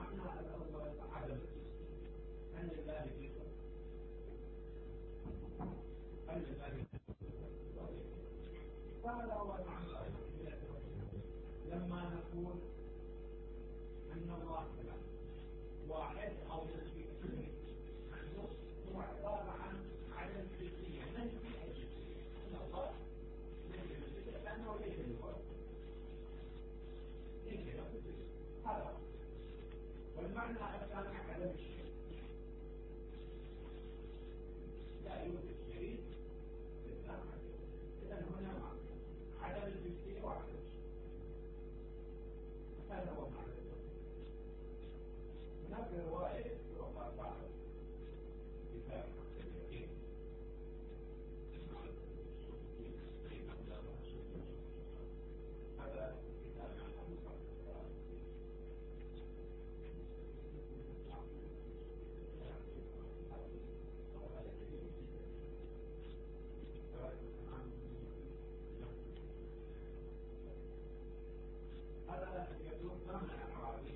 المعنى الأول عدم أن لله في أن لله هذا هو المعنى لما نقول أن الله واحد أو نسبي هو عبارة عن عدم جزئية من أن الله لأنه ليس الوقت هذا والمعنى الثاني عدم الشيء لا يوجد شيء إذن هنا عدم الجزئية وعدم الشيء هذا هو معنى هناك رواية وقع بعض كتاب اليقين هذا كتاب عن هذا يدور ضمن أعراضي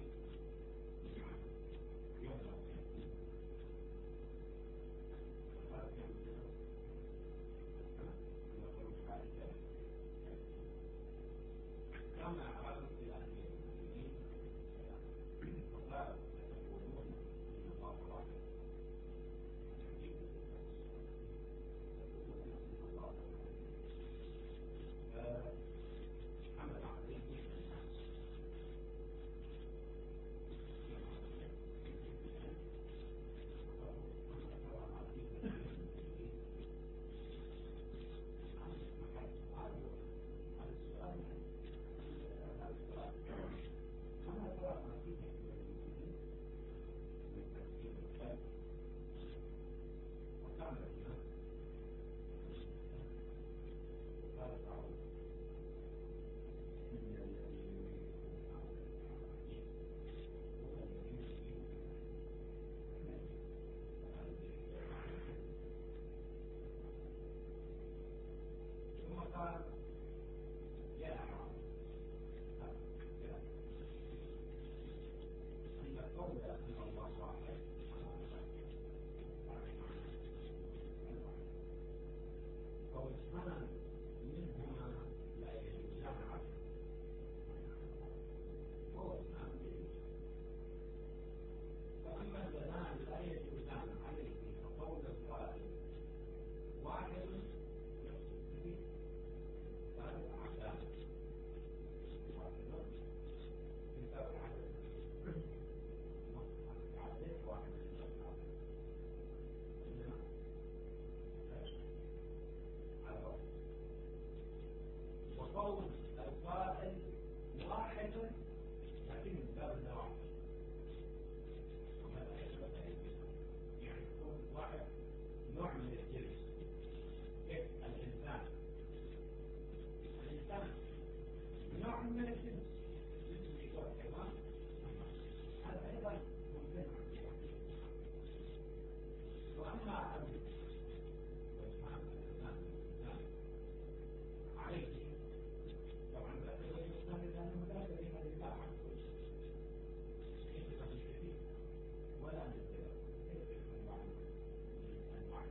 كما أعراض الإلهية المسلمين وقالوا يقولون إن الله واحد حمل عليه قال يا أعراب أن القول أن الله واحد فوجهان منهما لا يجوزان ووجهان فأما اللذان لا يجوزان عليه فقول القائل واحد ذلك عدالة كتاب العدل عدل واحد وقول القائل واحد لكن من باب النوع يعني يكون واحد نوع من الجنس الإنسان نوع من الجنس يقول حيوان هذا أيضا ممكن وأما أبو عليه طبعا لا تقول لأنه لا تبين لله عن كل شيء ليس كثير ولا مثل أنواع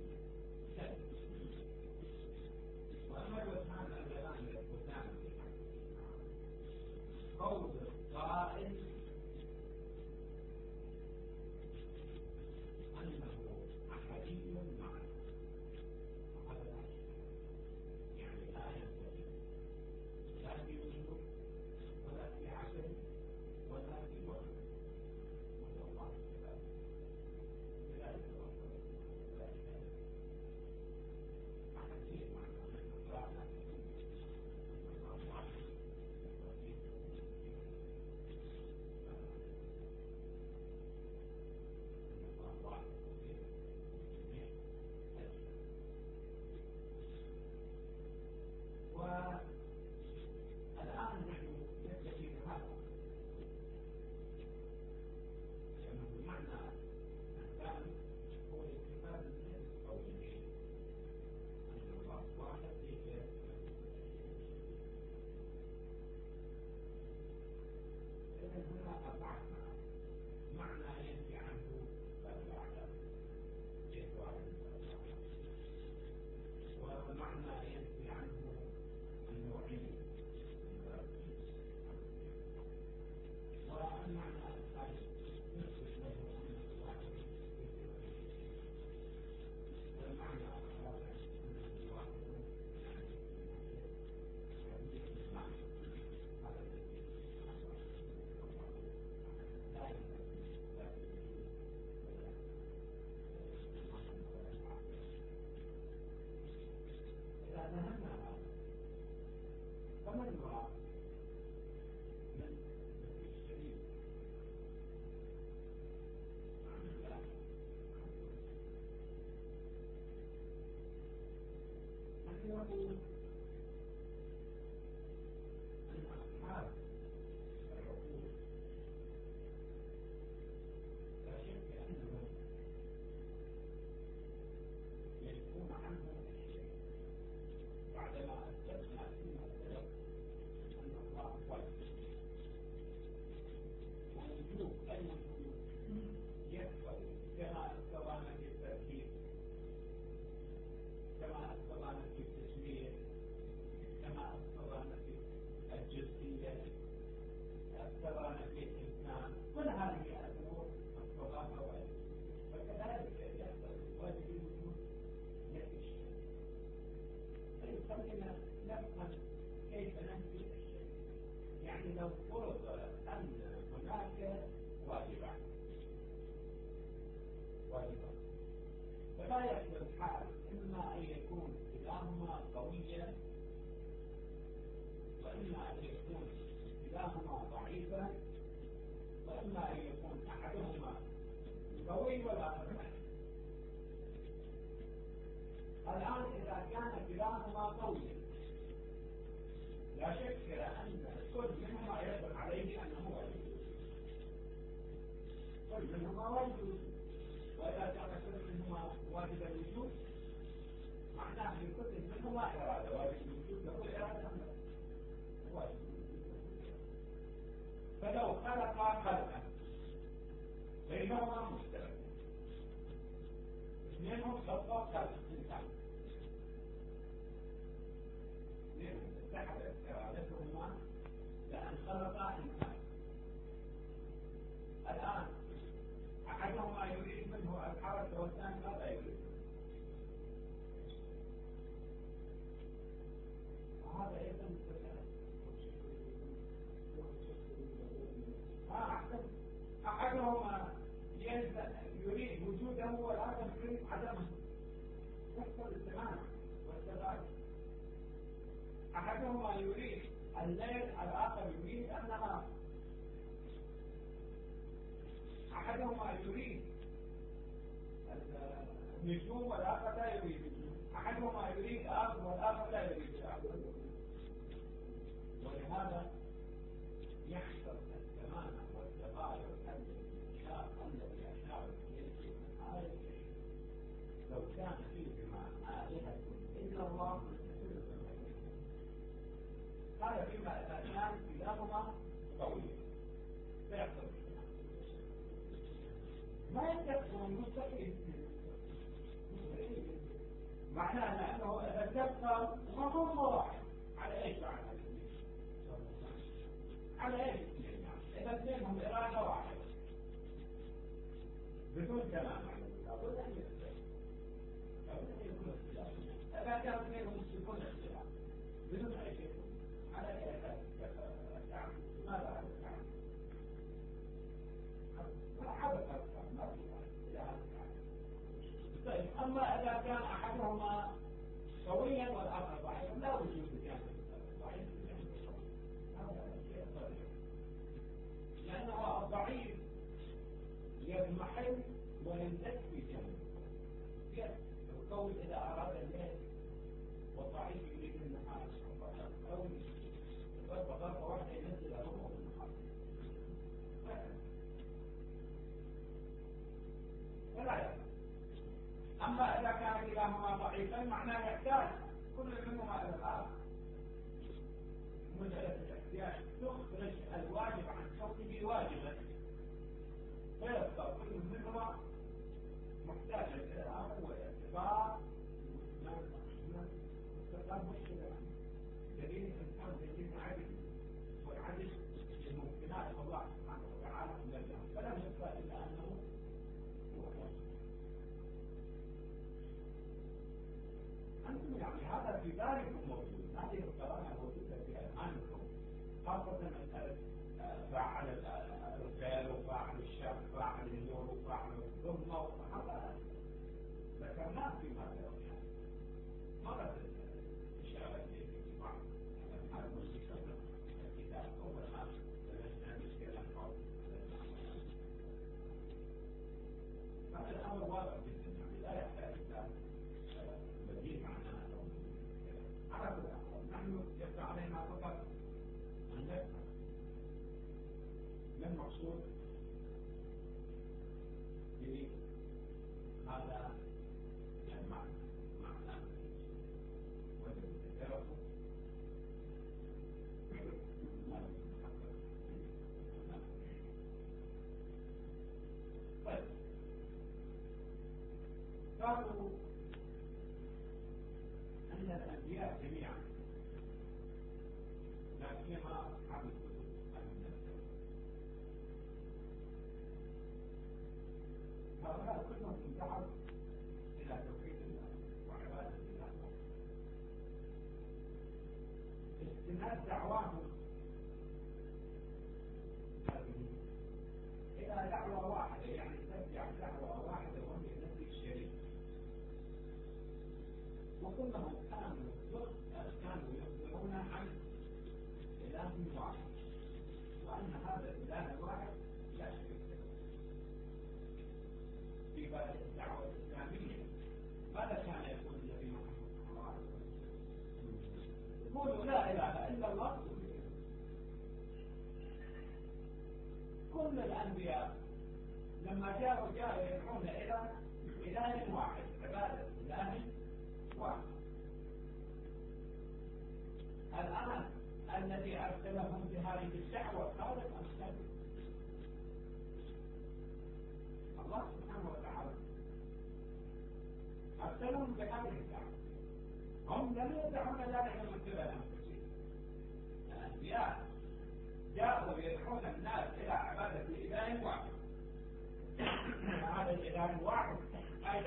وأما الوثان اللذان يثبتان قول القائل أنه أحدي معه وهذا يعني لا ينتهي لا في وجود ولا في عقل ولا في وجود وهو الله كذلك ولا إله أحدي معه فمن يرى من الشريك من يقول أن أصحاب العقول لا شك أنهم يشكون عنه الشيء بعدما أثبتنا فيما سبق أن الله واجب ووجوب أي وجود يحصل كما أثبتنا في التركيب كما أثبتنا في التسمية كما أثبتنا في الجزئية أثبتنا في الإنسان كل هذه الأمور أثبتها واجب فكذلك يحصل واجب الوجود نفي الشيء فيخلينا نفهم كيف ننفي الشيء يعني لو فرض أن هناك واجبان فلا يحصل الحال إما أن يكون كلاهما قويا وإما أن يكون كلاهما ضعيفا وإما أن يكون أحدهما قوي والآخر ضعيف. الآن إذا كان كلاهما قويا لا شك أن كل منهما يدل عليه أنه واجب كل منهما واجب وإذا كان كل منهما واجب الوجود معناه لكل منهما إرادة واجب الوجود له إرادة واجب فلو خلق خلقا بينهما مشترك اثنينهم خلقا خلق إنسان اثنينهم اتحدت إرادتهما لأن خلقا إنسان الآن أحدهما يريد منه الحركة والثاني ماذا يريد؟ وهذا أيضا أحدهما يريد وجوده والآخر يريد عدمه يحصل التمام والتباين أحدهما يريد الليل الآخر يريد النهار أحدهما يريد النجوم والآخر لا يريد النجوم أحدهما يريد آخر والآخر لا يريد الآخر ولهذا يحصل التمام والتغاير الذي أشار إليه من آية لو كان فيهما آلهة إلا الله هذا فيما إذا كان كلاهما قويا فيحصل ما يتكفون مستقيم معناه أنه إذا تبقى مفهوم واحد على إيش على إيش إذا اثنينهم إرادة واحدة بدون كلام لابد أن يختلف لابد أن يكون اختلاف إذا كان اثنينهم يكون اختلاف بدون أي شيء على أي أساس التعامل ماذا على التعامل حدث ما في طيب أما إذا كان أحدهما قويا والآخر ضعيفا لا وجود لجانب ضعيف هذا شيء طبيعي لأنه الضعيف يضمحل ويمتد في جانب القوي إذا أراد الليل والضعيف يريد النهار القوي ضرب ضربة واحدة ينزل الروح النهار ولا يفعل. أما إذا كان كلاهما ضعيفا معناه يحتاج كل منهما إلى الآخر مسألة الاحتياج تخرج الواجب عن كونه واجبا فيبقى كل منهما محتاج إلى الآخر والاعتبار استقرار مشكلة دليل الإنسان دليل عدل والعدل لممكنات الله سبحانه وتعالى من الجهل فلم يبقى إلا أنه هو واجب. أنتم يعني هذا في ذلكم موجود هذه القرارة موجودة في أذهانكم خاصة مسألة فاعل الخير وفاعل الشر وفاعل النور وفاعل الظلم وهذا ذكرناه في ماذا مرة إشارة في بعض هذا الموسيقى نحن يبقى علينا فقط أن نفهم ما المقصود بهذا المعنى وذكره طيب قالوا أن الأنبياء جميعا لا سيما أصحاب الكتب هؤلاء كلهم انتهوا إلى توحيد الله وعبادة الله استناد دعواهم هذه إلى دعوة واحدة، يعني ترجع دعوة واحدة وهي نفي الشريك، وكلهم كانوا يخبرون عن إله واحد وأن هذا الإله الواحد لا شريك له. في باب الدعوة الإسلامية ماذا كان يقول النبي محمد صلى الله عليه وسلم؟ يقول لا إله إلا الله. كل الأنبياء لما جاءوا يدعون إلى إله واحد، عبادة إله واحد. الآن الذي أرسلهم بهذه الدعوة خالق أم خالق؟ الله سبحانه وتعالى أرسلهم بهذه الدعوة. هم لم يدعون ذلك من قبل أنفسهم. الأنبياء جاءوا يدعون الناس إلى عبادة إله واحد. هذا الإله الواحد أي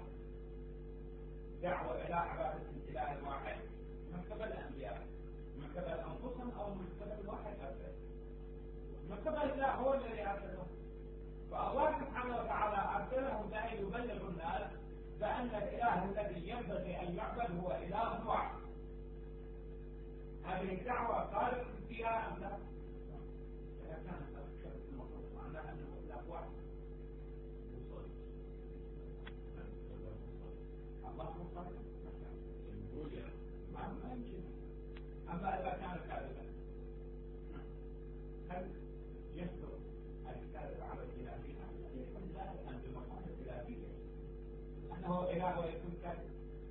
دعوة إلى عبادة الإله الواحد من قبل الأنبياء، من قبل أنفسهم أو من قبل واحد أرسل. من قبل الله هو الذي أرسلهم. فالله سبحانه وتعالى أرسلهم بأن يبلغوا الناس بأن الإله الذي ينبغي أن يعبد هو إله واحد. هذه الدعوة صارت فيها أم لا؟ إذا كانت المفروض معناها أنه إله واحد. الله مصطلح ما يمكن. أما إذا كان كاذبا هل يصدر الكاذب على الإلهية؟ يكون ذلك بمقام الإلهية أنه إله ويكون كاذب.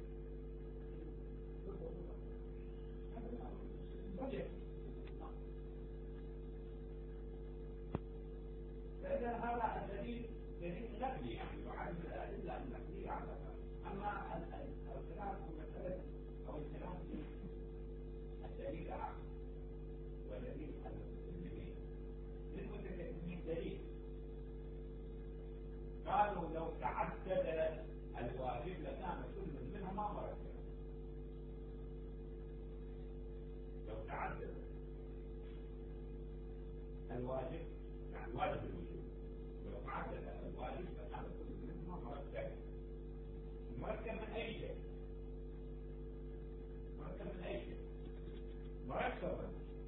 فإذا هذا الدليل نقلي، يعني يعد الأدلة النقلية على ذلك. أما الخلاف في مسألة أو الخلاف في الدليل العام ودليل المسلمين للمتكلمين دليل. قالوا لو تعدد الواجب لكان كل منهما مركبا. لو تعدد الواجب يعني واجب الوجوب، لو تعدد الواجب لكان كل منهما مركبا. مركب من أي شيء؟ مركب من أي شيء؟ مركبا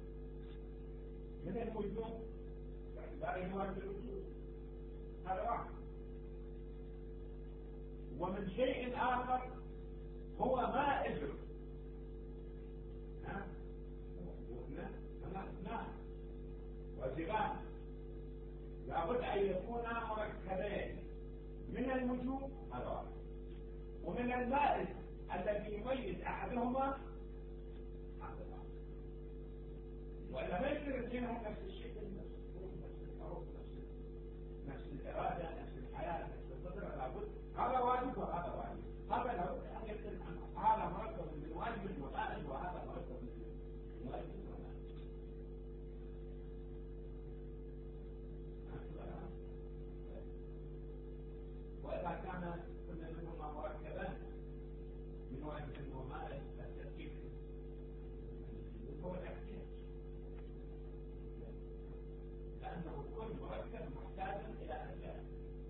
من الوجوب باعتباره واجب الوجوب، هذا واحد. ومن شيء آخر هو ما إجر. اثنان واجبان لابد أن يكونا مركبين من الوجوب، هذا واحد، ومن المائز الذي يميز أحدهما هذا واحد. وإلا ما يصير اثنينهم نفس الشيء، نفس الحروف، نفس الإرادة، نفس الحياة، نفس القدرة. لابد هذا واجب وهذا واجب. هذا لابد أن يكون هذا مركب من واجب المائز وهذا مركب من واجب المائز. وإذا كان كل منهما مركبان من واجب ومائز التركيب هو الاحتياج، لأنه كل مركب محتاج إلى أجزاء.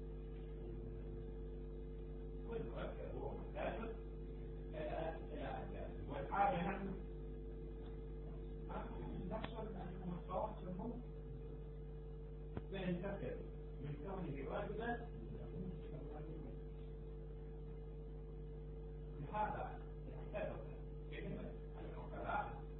كل مركب هو محتاج إلى أجزاء. والحاجة نحن نحصل أنه التواصل هم بين تركب من كونه واجبا لهذا اختلف كلمة العقلاء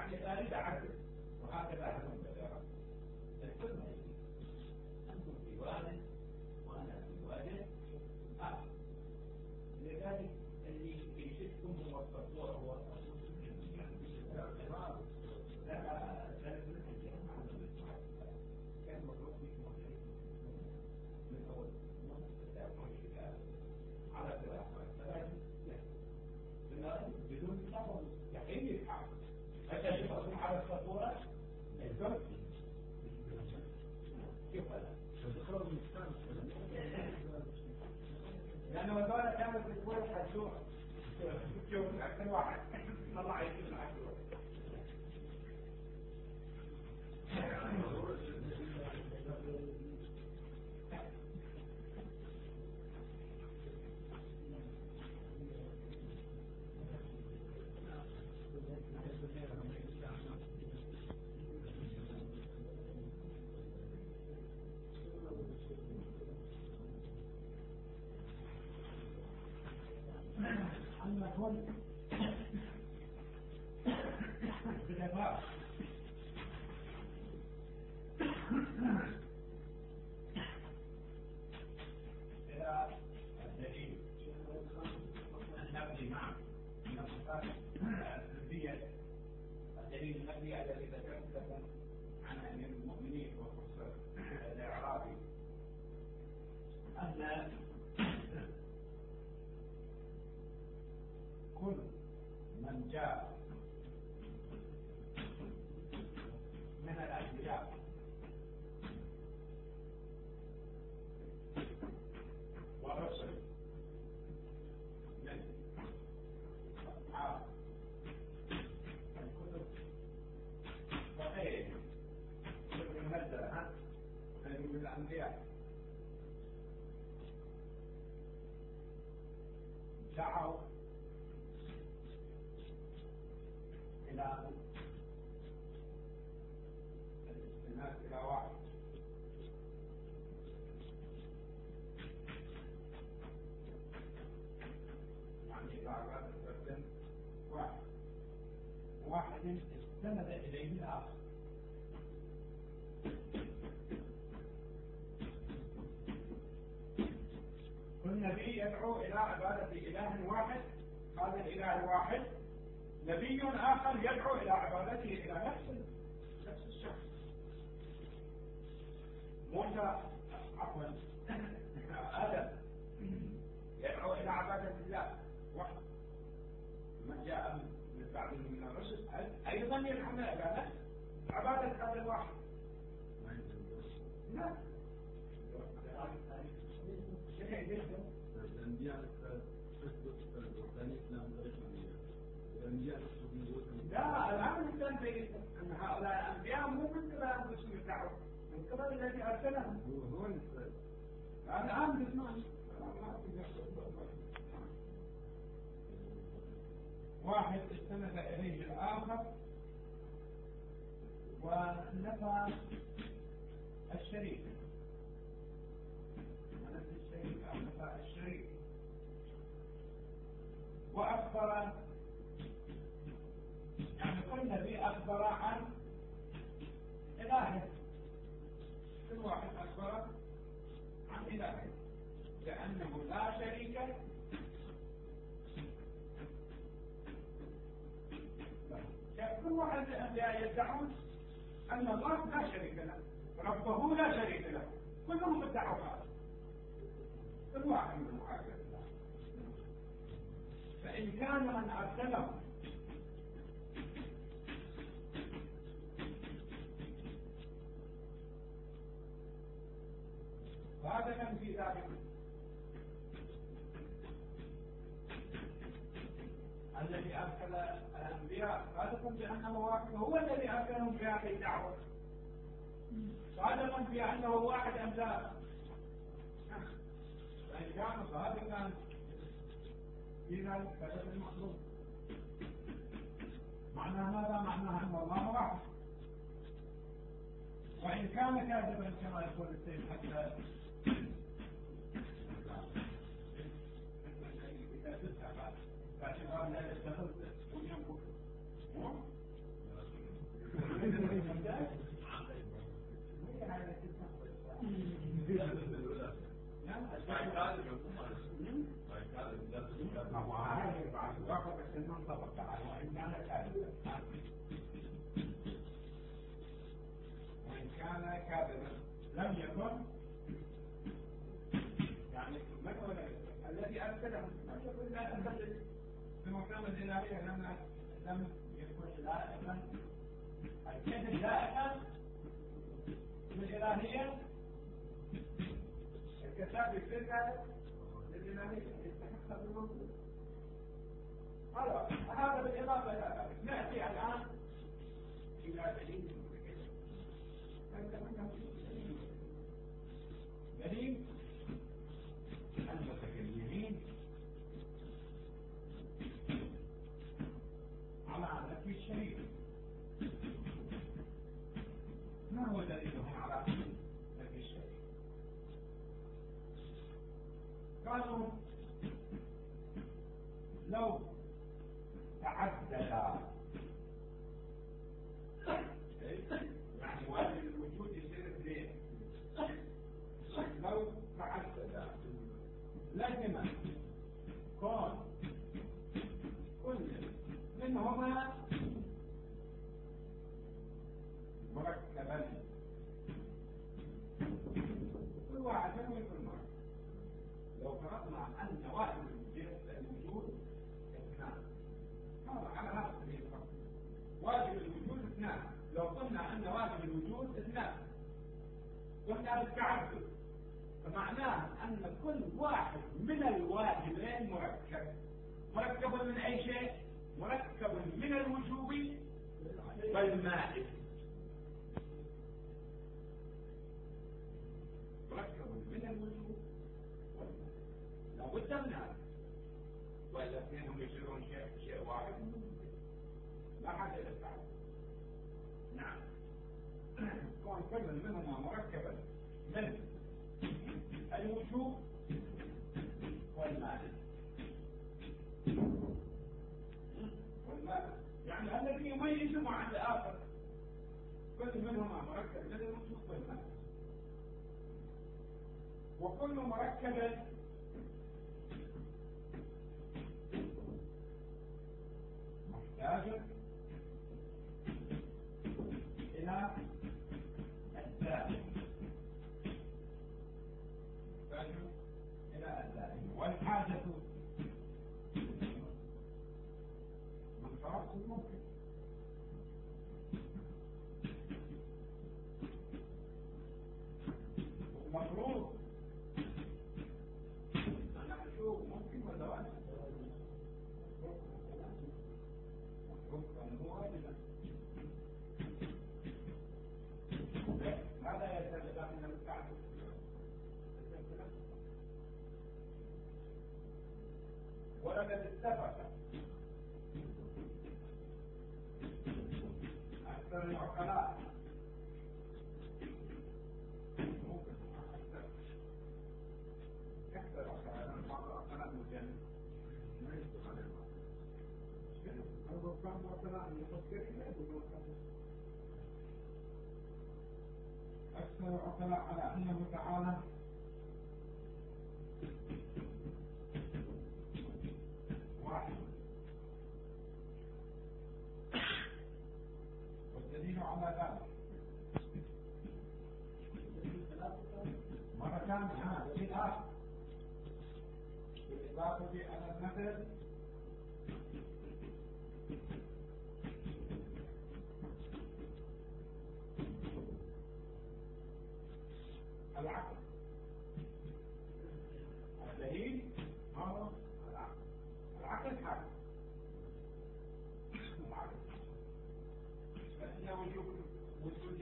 يعني أريد أعدل وهكذا أحكم بالإرادة. الكل أنتم في واد وأنا في واد آخر. لذلك اللي يشدكم هو التصور هو كان مطلوب منكم من أول على ثلاثة بدون تفضل يحيي الحق حتى يكون على الصورة الزمن كيف هذا؟ لأنه هذول كانت الكل حسوها شوف أكثر واحد طلع يجيب العشوة المفهوم بالإضافة إلى الدليل النقدي مع النقطات النسبية الدليل النقدي الذي ذكرت لكم عن أمير المؤمنين وخصوصا الإعرابي أن كل من جاء من الأنبياء والرسل من أصحاب الكتب وغيرهم كتب المنزلة من الأنبياء دعوا إلى الاستناد إلى واحد يعني إلى عبادة فرد واحد استند إليه الآخر كل نبي يدعو إلى عبادة إله واحد هذا الإله الواحد نبي آخر يدعو إلى عبادته إلى نفس الشخص موسى عفوا آدم يدعو إلى عبادة الله واحد من جاء من بعد من الرسل أيضا يدعونا إلى نفس عبادة هذا الواحد لا لا الآن نستنتج أن هؤلاء الأنبياء مو من قبل أنفسهم يدعوا من قبل الذي أرسلهم هو الآن نسمع واحد استند إليه الآخر ونفى الشريك وأخبر يعني كل نبي أخبر عن إلهه كل واحد أخبر عن إلهه لأنه لا شريك له كل واحد من الأنبياء يدعون أن الله لا شريك له ربه لا شريك له كلهم ادعوا هذا كل واحد منهم هكذا فإن كان من أرسله صادقا في ذلك الذي أرسل الأنبياء صادقا بأنه واحد هو الذي أرسلهم في هذه الدعوة صادقا في أنه واحد أم لا فإن كان صادقا في ذلك فليس المطلوب معنى ماذا؟ معناه أن الله واحد وإن كان كاذبا كما يقول السيد حتى إذا تسعى باعتبار لا يستغل هذه بعد واقع بس إنه طبق على وإن كان كاذبا وإن كان كاذبا لم يكن يعني من هو الذي أرسله لم يكن لا تنبغي بمقام الإلهية لم يكن لائقا الكذب لائقا بالإلهية الكتاب يصير ذلك للإلهية يستحق بالمنطق هذا بالإضافة إلى ذلك نأتي الآن إلى دليل دليل المتكلمين على نفي الشريك. ما هو دليلهم على نفي الشريك؟ قالوا لو تعدد يعني واجب الوجود يصير اثنين لو تعدد لازم كون كل منهما مركبا كل واحد منهم يكون مركب. لو فرضنا ان واحد الوجود اثنان على هذا السبيل واجب الوجود اثنان. لو قلنا ان واجب الوجود اثنان قلنا بالتعدد فمعناه ان كل واحد من الواجبين مركب من اي شيء؟ مركب من الوجوب والمائل. مركب من الوجوب والمائل لابد من هذا والا اثنينهم يصيرون شيء واحد لا حاجه للتعدد. نعم كون كل منهما مركبا من الوجوب والمائل يعني الذي يميزهم عن الآخر كل منهما مركب من الوجوب والمائل. وكل مركب محتاج إلى الدائم إلى الدائم والحاجة من خلاص الممكن. المفروض أن نشوف ممكن ولا واجب. مفروض هو واجب. هذا يتبع من التعدد. ولقد اتفق أكثر العقلاء أكثر العقلاء مجانين ما يصدق على المعنى. أو كان عقلاء المفكرين لا يقولون أكثر العقلاء على أنه تعالى واحد. والدليل على ذلك مرتان دليل آخر بالإضافة على المثل العقل. الدليل هو العقل. العقل حاجة العقل فإن وجود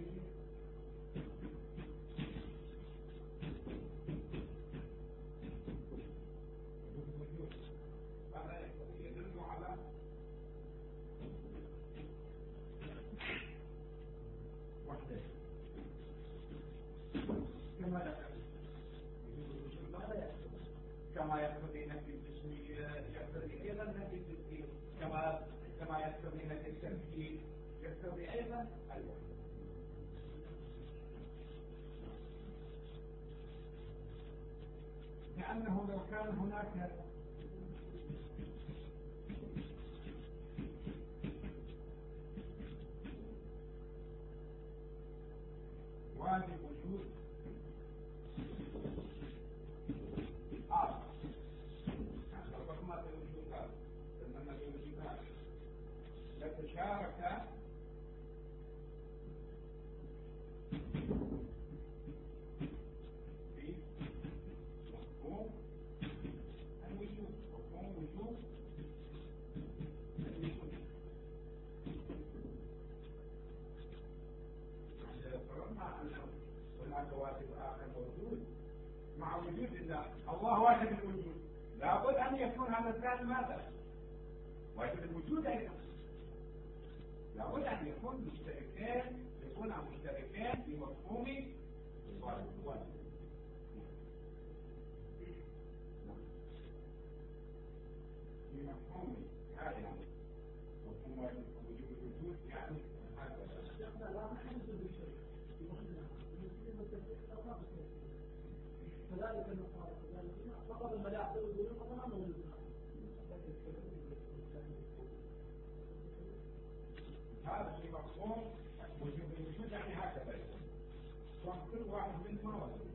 هذا يدل على وحدة كما يقتضي نفي الجسمية يقتضي أيضا نفي التسليم كما يقتضي نفي التمثيل يقتضي أيضا الوحدة. لأنه لو كان هناك واجب وجود آخر. يعني لو ما في وجود هذا إنما في وجود هذا لتشارك في مفهوم الوجود، مفهوم وجود الوجود. إذا فرضنا أن هناك واجب آخر موجود مع وجود الله، الله واجب الوجود، لابد أن يكون هذا الثاني ماذا؟ واجب الوجود أيضا، لابد أن يكون مشتركين في مفهوم الواجب. في مفهوم هذا مفهوم واجب وجود الوجود، يعني هذا لا نحدث بالشيء كذلك المقام فقط الملاحظة يقولون فقط ما هذا في مفهوم وجود الوجود، يعني هكذا يكون كل واحد منهم وجود.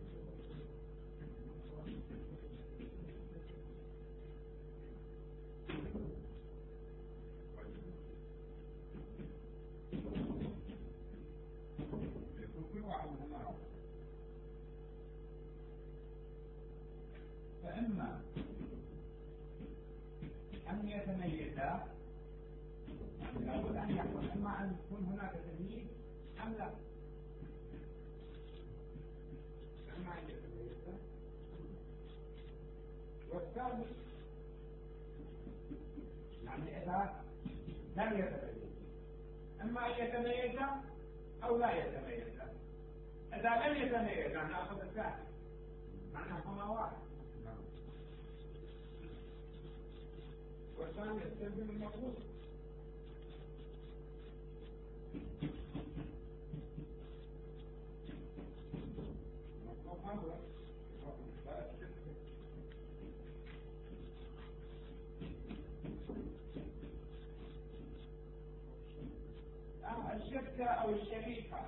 يكون كل واحد منهم، فإما أن يتميزا، لابد أن يحصل إما أن يكون هناك تمييز أم لا، إما أن يتميزا. والثالث يعني إذا لم يتميز، إما أن يتميزا أو لا يتميزا. إذا لم يتميزا نأخذ الثاني، معناه هما واحد. والثاني يستلزم المفروض. الشركة أو الشريكة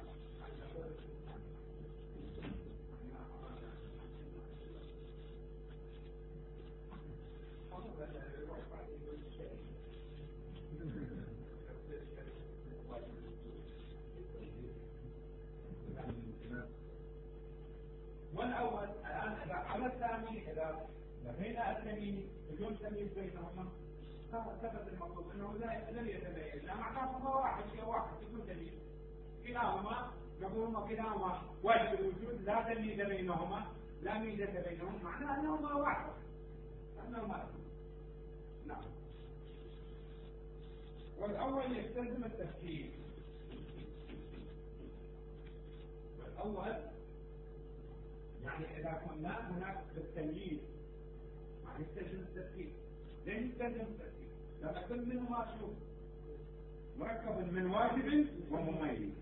والأول الآن إذا على الثاني إذا لقينا التمييز بدون تمييز بينهما ثبت المطلوب أنه لم يتميز، لا معناه هو واحد شيء واحد بدون تمييز، كلاهما نقول كلاهما واجب الوجود، لا تمييز بينهما، لا ميزة بينهما، معناه أنهما واحد، أنهما نعم. والأول يستلزم التفكير، والأول يعني إذا كنا هناك بالتمييز يعني يستلزم التفكير. ليه يستلزم التفكير؟ لما كل منهما شوف مركب من واجب ومميز،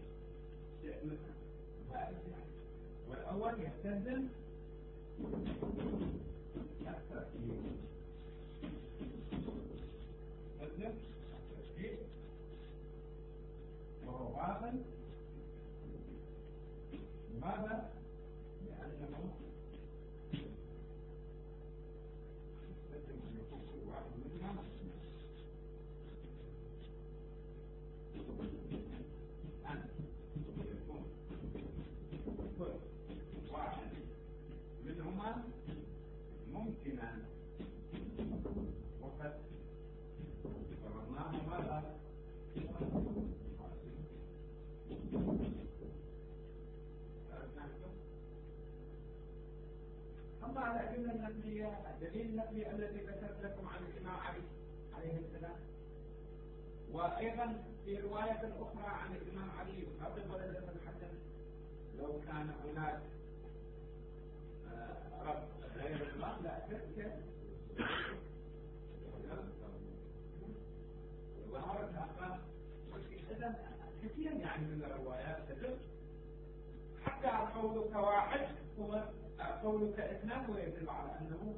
والأول يستلزم التفكير. وهو باطل. لماذا؟ لأنه يستلزم أن يكون كل واحد منهما أن يكون كل واحد منهما ممكنا، وقد فرضناه ماذا؟ أما الأدلة النقلية، الدليل النقلي الذي ذكرت لكم عن الإمام علي عليه السلام، وأيضا في رواية أخرى عن الإمام علي يخاطب ولد بن الحسن لو كان هناك رب غير الله لا كيف ظهرت أخبار كثير يعني من الروايات تدل حتى قولك واحد هو قولك اثنان ويدل على أنه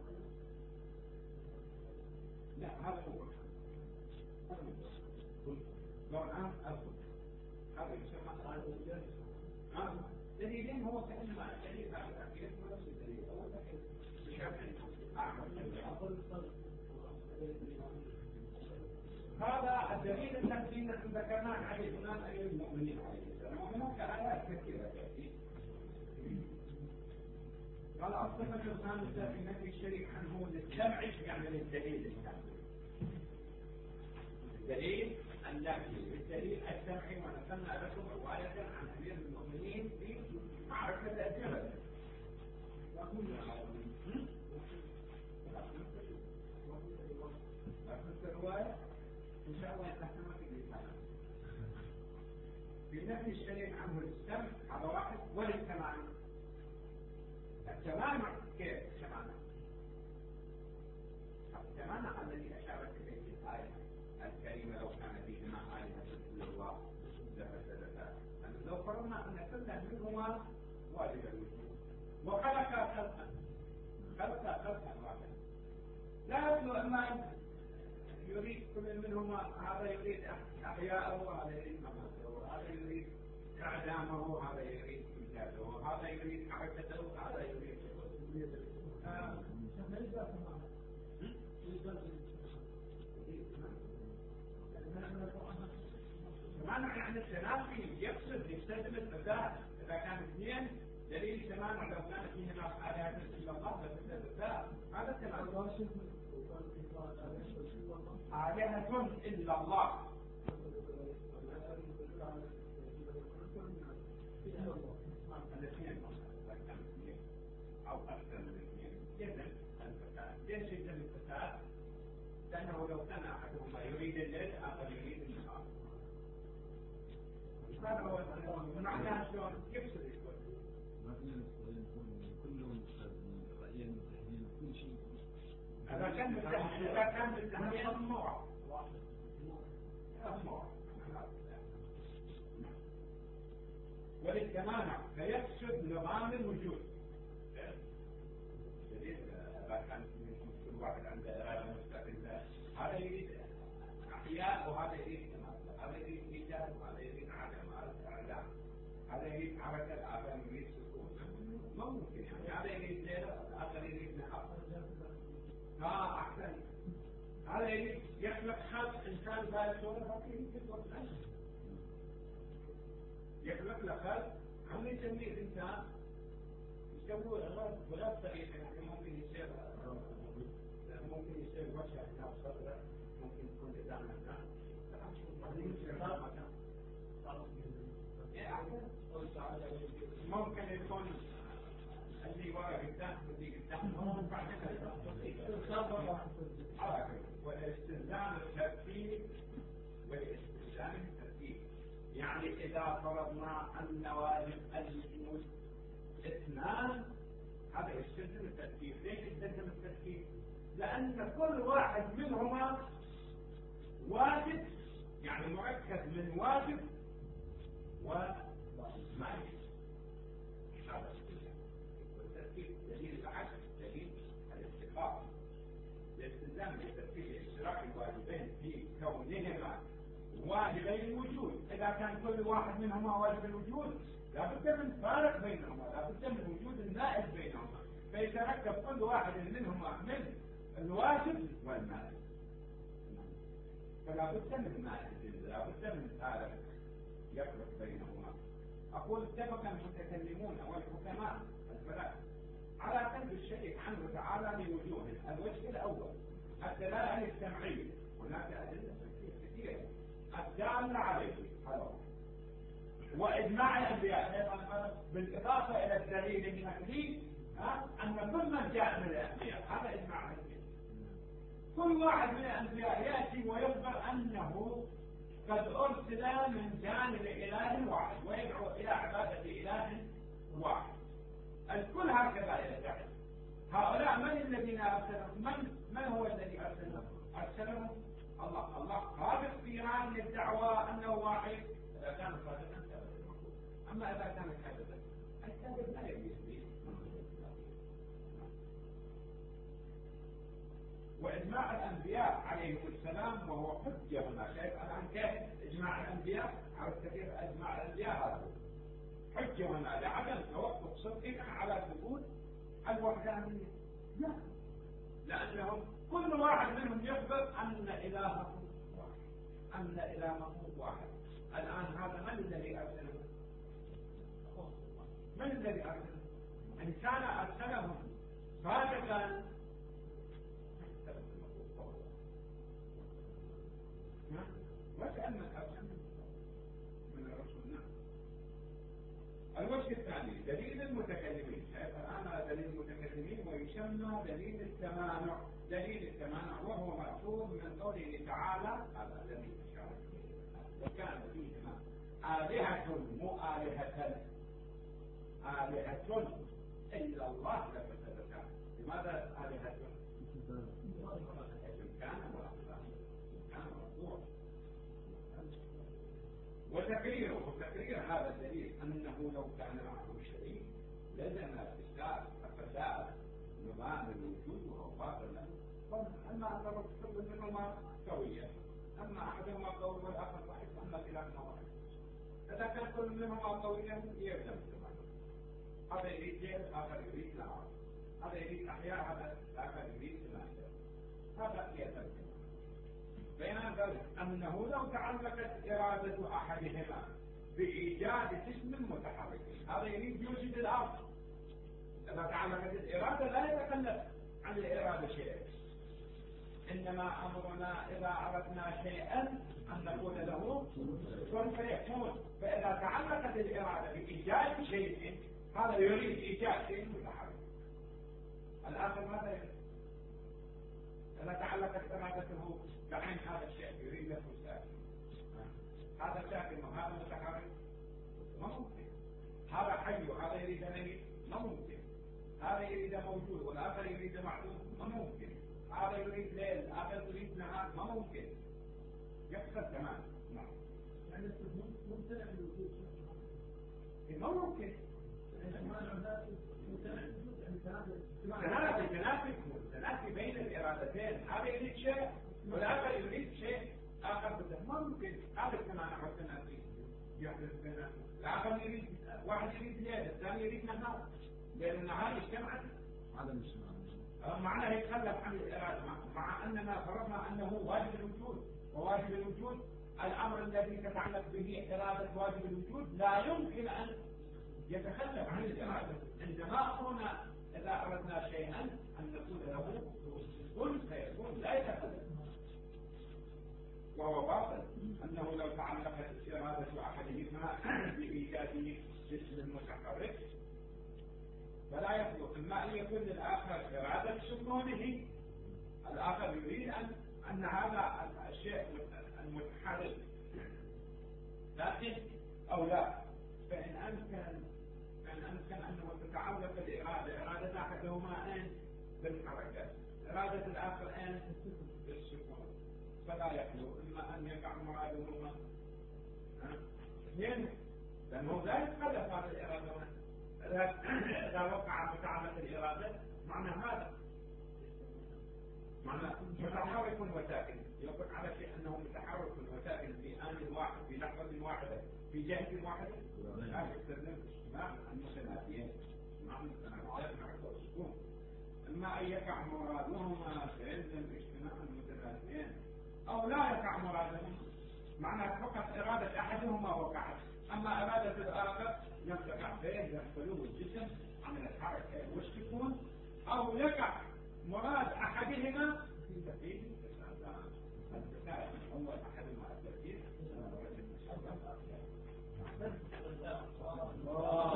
لا هذا هو القرآن أصل هذا يسمى دليلين هو كأنما الدليل على الأخير ونفس الدليل أول بشكل هذا الدليل الذي نحن ذكرناه عن الإمام أمير المؤمنين عليه السلام وهناك آيات كثيرة تأتي قال الصفة الخامسة في نفي الشريك عنه للسمع يعني للدليل الكامل الدليل النفي بالدليل السمعي ونقلنا لكم رواية عن أمير المؤمنين في معركة الجبل الرواية إن شاء الله يتحمل في الإسلام في نفي الشريك عنه للسمع هذا واحد وللسماع التمانع كيف التمانع؟ التمانع الذي أشارت إليه الآية الكريمة لو كان فيهما آلهة إلا الله لفسدتا لو فرضنا أن كل منهما واجب الوجود وخلق خلقا واحدا لا يبدو أما يريد كل منهما هذا يريد أحياءه وهذا يريد مماته وهذا يريد إعدامه هذا يريد إنجازه وهذا يريد حركته وهذا يريد سمانع يعني التنافي يقصد يستلزم الفساد إذا كان اثنين دليل سمانع لو كان فيهما آلهة إلا الله لفسد الفساد هذا التنافي آلهة إلا الله الاثنين أو أكثر من الاثنين جدا الفساد ليش جدا الفساد؟ لأنه لو كان أحدهما يريد الليل آخر يريد النهار هذا هو معناه شلون كيف يكون؟ ما فينا نقول كلهم رأيين متحدين كل شيء إذا كان بالتحديد ممنوع ممنوع وللتمانع فيفسد نظام الوجود إذا كان كل واحد عنده إرادة مستقلة هذا يريد أحياء وهذا يريد كمال هذا يريد إيجاد وهذا يريد عدم إعدام هذا يريد حركة الآخر يريد سكون ممكن يعني هذا يريد ليل الآخر يريد نهار أحسن هذا يريد يخلق خلق إنسان لا يسوره فكيف يخلق له خلق هم يسميه الإنسان يسوي بغير طريقة يعني ممكن يصير وجهه هنا صدره ممكن يكون قدام الناس ممكن يكون اللي ورا قدام واللي قدام والاستلزام الترتيب والاستلزام الترتيب يعني إذا فرضنا أن واجب الوجود اثنان هذا يستلزم الترتيب ليش يستلزم الترتيب؟ لأن كل واحد منهما واجب يعني مركب من واجب وما يجب هذا والترتيب دليل العكس دليل الاستقرار الاستلزام بالترتيب اشتراك الواجبين في كونهما واجبي الوجود إذا كان كل واحد منهما واجب الوجود لا بد من فارق بينهما لا بد من وجود النائب بينهما فيتركب كل واحد منهما من الواجب والمائب فلا بد من مائب لا بد من فارق يفرق بينهما أقول اتفق المتكلمون والحكماء الفلاسفة على قلب الشريك عنه تعالى لوجوه الوجه الأول الدلالة السمعية هناك أدلة كثيرة الدالة عليه وإجماع الأنبياء بالإضافة إلى الدليل النقلي أن كل من جاء من الأنبياء هذا إجماع الأنبياء كل واحد من الأنبياء يأتي ويخبر أنه قد أرسل من جانب إله واحد ويدعو إلى عبادة إله واحد الكل هكذا يدعي هؤلاء من الذين أرسلهم من هو الذي أرسلهم الله خالق في هذه الدعوة أنه واحد إذا كان صادقا ثابتا أما إذا كان كاذبا الكاذب لا يجوز به وإجماع الأنبياء عليهم السلام وهو حجة هنا. شايف الآن كيف إجماع الأنبياء؟ عرفت كيف إجماع الأنبياء هذا حجة هنا لعدم توقف صدقهم على ثبوت الوحدانية. لا، لأنهم كل واحد منهم يخبر أن إلهه واحد، أن إلهه واحد. الآن هذا من الذي أرسله؟ من الذي أرسله؟ إن كان أرسلهم صادقا وكأنك أرسلهم من الرسول. الوجه الثاني دليل المتكلمين. الآن دليل المتكلمين ويسمى دليل التمانع. دليل التمانع وهو مأخوذ من قوله تعالى هذا الذي أشار إليه وكان فيهما آلهة مو آلهة آلهة إلا الله لفسدتا. لماذا آلهة؟ كان مرفوع. وتقرير هذا الدليل أنه لو كان معه شريك لزم فساد نظام الوجود وهو باطلا. أما أن كل منهما قوية، أما أحدهما قوي والآخر ضعيف، أما كلاهما واحد. إذا كان كل منهما قويا يلزم تماما. هذا يريد جيل، الآخر يريد نار. هذا يريد أحياء، هذا الآخر يريد تماثل. هذا يلزم. بيان ذلك أنه لو تعلقت إرادة أحدهما بإيجاد جسم متحرك، هذا يريد يوجد الأرض. إذا تعلقت الإرادة لا يتكلف عن الإرادة شيء، إنما أمرنا إذا أردنا شيئا أن نقول له كن فيكون. فإذا تعلقت الإرادة بإيجاد شيء، هذا يريد إيجاد شيء متحرك. الآخر ماذا يريد؟ إذا تعلقت إرادته بعين هذا الشيء يريد له ساكن، هذا ساكن وهذا متحرك، ما ممكن. هذا حي وهذا يريد ميت، ما ممكن. هذا يريد موجود والآخر يريد معدوم، ما ممكن. هذا يريد ليل الآخر يريد نهار، ما ممكن. يحصل تمام. نعم. يعني ممتنع الوجود. ما ممكن. تنافي بين الإرادتين. هذا يريد شيء والآخر يريد شيء آخر بدل. ما ممكن. هذا التمانع والتنافي يحدث بينهم. الآخر يريد، واحد يريد ليل الثاني يريد نهار، لأن النهار يجتمع. هذا مش معناه يتخلف عن الإرادة، مع أننا فرضنا أنه واجب الوجود. وواجب الوجود الأمر الذي تتعلق به إرادة واجب الوجود لا يمكن أن يتخلف عن الإرادة. عندما أمرنا إذا أردنا شيئا أن نقول له كن فيكون، لا يتخلف. وهو باطل أنه لو تعلقت إرادة أحدهما بإيجاد جسم متحرك فلا يخلق. إما أن يكون للآخر إرادة سكونه، الآخر يريد أن هذا الشيء المتحرك لكن أو لا. فإن أمكن أنه تتعلق الإرادة، إرادة أحدهما أين؟ بالحركة، إرادة الآخر أين؟ بالسكون، فلا يخلو. إما أن يقع مرادهما اثنين، لأنه لا يتخلف هذا الإرادة. إذا وقع متعلق الإرادة معنى هذا، معنى متحرك وساكن. يقول على شيء أنه متحرك وساكن في آن واحد، في لحظة واحدة، في جهة واحدة، لا يستلزم اجتماع المتنافيين. اجتماع المتنافيين مع السكون. إما أن يقع مرادهما فيلزم اجتماع المتنافيين، أو لا يقع مرادهما، معنى فقط إرادة أحدهما وقعت، أما إرادة الآخر لم تقع، فيه يحصلون الجسم عن الحركة والسكون، أو يقع مراد أحدهما في تفيد الفساد. هو أحدهما التفيد.